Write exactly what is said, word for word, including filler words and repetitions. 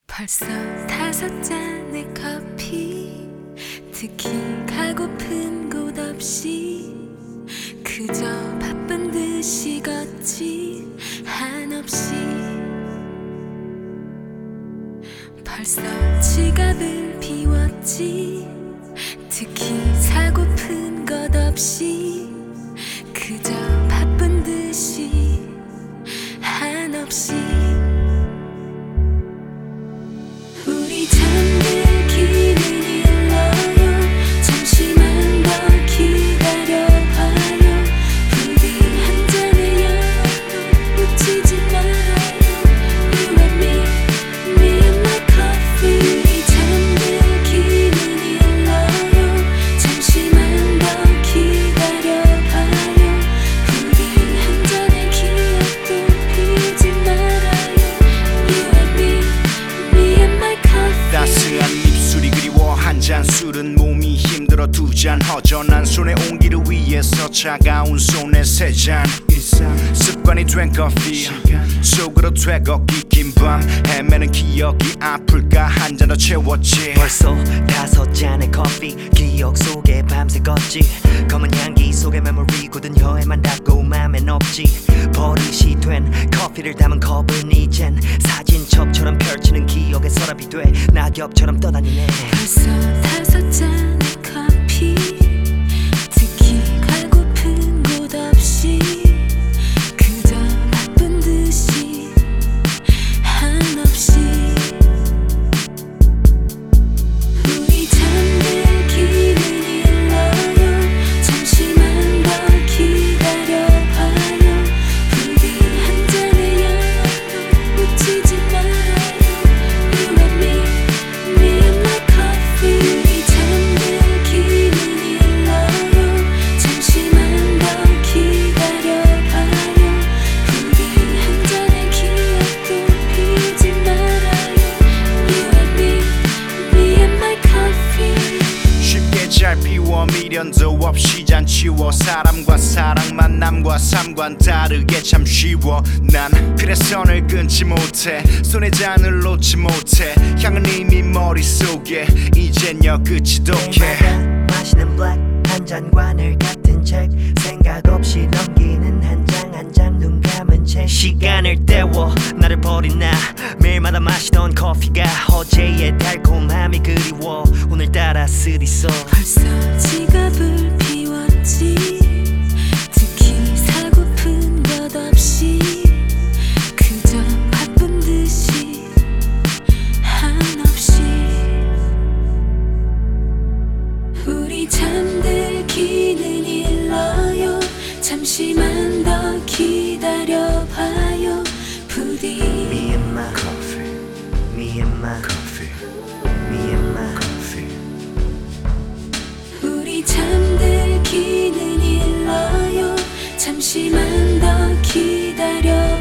벌써 다섯 잔의 커피, 특히 가고픈 곳 없이 그저 바쁜 듯이 걷지 한없이. 벌써 지갑을 비웠지, 특히 사고픈 것 없이 그저 바쁜 듯이 한없이. 우리 잠들기는 일러요, 잠시만 더 기다려봐요. 부디 한 잔의 연어도 놓치지 말아요. You and me, me and my coffee. 우리 잠들기는 일러요, 잠시만 더 기다려봐요. 부디 한 잔의 기억도 피우지 말아요. You and me, me and my coffee. 따스한 입술이 그리워 한 잔 술은 몸이 힘들어 두 잔 허전한 손에 온기를 위해서 차가운 손에 세 잔. 습관이 된 커피 속으로 되걷기 긴 밤 헤매는 기억이 아플까 한 잔 더 채웠지. 벌써 다섯 잔의 커피 기억 속에 밤새 걷지. 검은 향기 속에 메모리 굳은 혀에만 닿고 맘엔 없지. 버릇이 된 커피를 담은 컵은 이젠 사진첩처럼 펼치는 기억의 서랍이 돼 낙엽처럼 떠다니네. 벌써 다섯 잔의 커피, 특히 가고픈 곳 없이 그저 바쁜 듯이 한없이. 우리 잠들기는 일러요, 잠시만 더 기다려봐요. 부디 한 잔의 연어도 놓치지 말아요. You and me, me and my coffee. 우리 잠들기는 일러요, 잠시만 더 기다려봐요. 부디 한 잔의 기억도 피우지 말아요. You and me, me and my coffee. 쉽게 잘 비워 미련도 없이 잔 치워. 사람과 사랑 만남과 삶과는 다르게 참 쉬워. 난 그래서 늘 끊지 못해, 손에 잔을 놓지 못해. 향은 이미 머릿속에 이젠 여끝이 독해. 매일마다 마시는 black 한 잔과 늘 같은 책 생각 없이 넘기는 한 장 한 장 눈 감은 채 시간을 때워 나를 버린 나. 매일마다 마시던 커피가 어제의 달콤함이 그리워 오늘따라 쓰리써. 벌써 지갑을 비웠지, 특히 사고픈 것 없이 그저 바쁜 듯이 한없이. 우리 잠들기는 일러요, 잠시만 더 기다려봐요. 부디 Me and my coffee, me and my coffee, me and my coffee. 우리 잠들기는 일러요, 잠시만 더 기다려